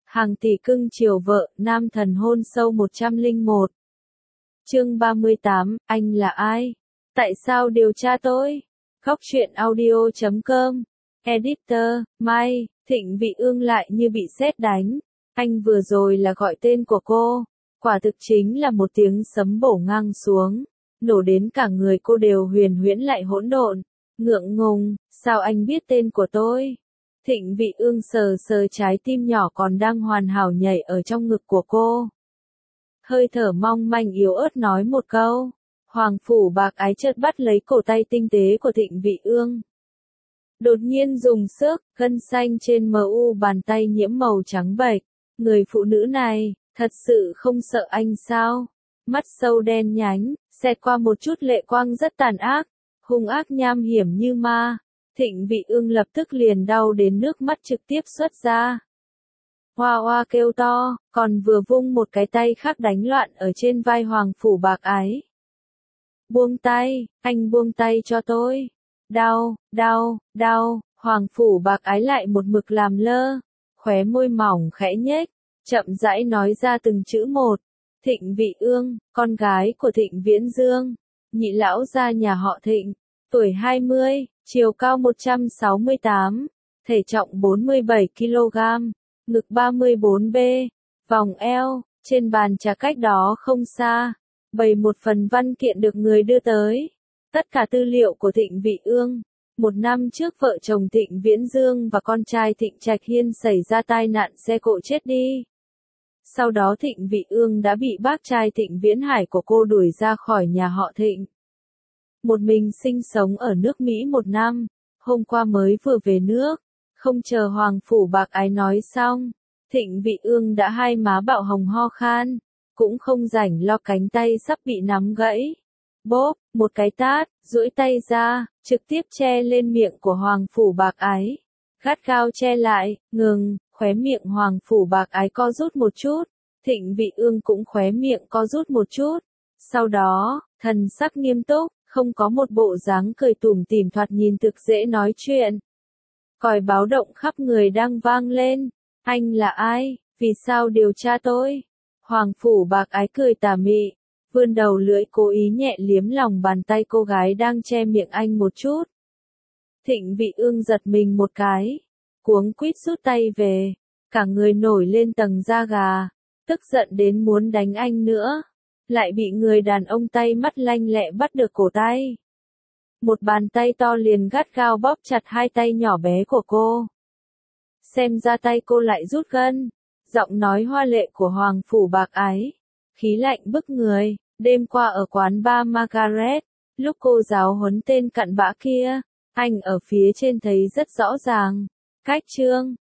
Hàng tỷ cưng chiều vợ, nam thần hôn sâu 101. Chương 38, anh là ai? Tại sao điều tra tôi? Góc truyện audio.com. Editor, Mai, Thịnh Vị Ương lại như bị sét đánh. Anh vừa rồi là gọi tên của cô. Quả thực chính là một tiếng sấm bổ ngang xuống. Nổ đến cả người cô đều huyền huyễn lại hỗn độn. Ngượng ngùng, sao anh biết tên của tôi? Thịnh Vị Ương sờ sờ trái tim nhỏ còn đang hoàn hảo nhảy ở trong ngực của cô. Hơi thở mong manh yếu ớt nói một câu. Hoàng phủ bạc ái chợt bắt lấy cổ tay tinh tế của Thịnh Vị Ương. Đột nhiên dùng sức, gân xanh trên mu bàn tay nhiễm màu trắng bệch. Người phụ nữ này, thật sự không sợ anh sao? Mắt sâu đen nhánh, xẹt qua một chút lệ quang rất tàn ác, hung ác nham hiểm như ma. Thịnh Vị Ương lập tức liền đau đến nước mắt trực tiếp xuất ra. Hoa hoa kêu to, còn vừa vung một cái tay khác đánh loạn ở trên vai Hoàng phủ bạc ái. Buông tay, anh buông tay cho tôi. Đau, đau, đau, Hoàng phủ bạc ái lại một mực làm lơ, khóe môi mỏng khẽ nhếch, chậm rãi nói ra từng chữ một. Thịnh Vị Ương, con gái của Thịnh Viễn Dương, nhị lão gia nhà họ Thịnh, tuổi 20, chiều cao 168, thể trọng 47 kg, ngực 34B, vòng eo, trên bàn trà cách đó không xa, bày một phần văn kiện được người đưa tới. Tất cả tư liệu của Thịnh Vị Ương. Một năm trước vợ chồng Thịnh Viễn Dương và con trai Thịnh Trạch Hiên xảy ra tai nạn xe cộ chết đi. Sau đó Thịnh Vị Ương đã bị bác trai Thịnh Viễn Hải của cô đuổi ra khỏi nhà họ Thịnh. Một mình sinh sống ở nước Mỹ một năm, hôm qua mới vừa về nước, không chờ Hoàng phủ bạc ái nói xong, Thịnh Vị Ương đã hai má bạo hồng ho khan, cũng không rảnh lo cánh tay sắp bị nắm gãy. Bốp, một cái tát, duỗi tay ra, trực tiếp che lên miệng của Hoàng phủ bạc ái. Gắt gao che lại, ngừng, khóe miệng Hoàng phủ bạc ái co rút một chút, Thịnh Vị Ương cũng khóe miệng co rút một chút. Sau đó, thần sắc nghiêm túc, không có một bộ dáng cười tủm tỉm thoạt nhìn thực dễ nói chuyện. Còi báo động khắp người đang vang lên. Anh là ai? Vì sao điều tra tôi? Hoàng phủ bạc ái cười tà mị, vươn đầu lưỡi cố ý nhẹ liếm lòng bàn tay cô gái đang che miệng anh một chút. Thịnh Vị Ương giật mình một cái, cuống quýt rút tay về, cả người nổi lên tầng da gà, tức giận đến muốn đánh anh nữa, lại bị người đàn ông tay mắt lanh lẹ bắt được cổ tay. Một bàn tay to liền gắt gao bóp chặt hai tay nhỏ bé của cô. Xem ra tay cô lại rút gân, giọng nói hoa lệ của Hoàng phủ bạc ái, khí lạnh bức người. Đêm qua ở quán bar Margaret, lúc cô giáo huấn tên cặn bã kia, anh ở phía trên thấy rất rõ ràng. Cách chương,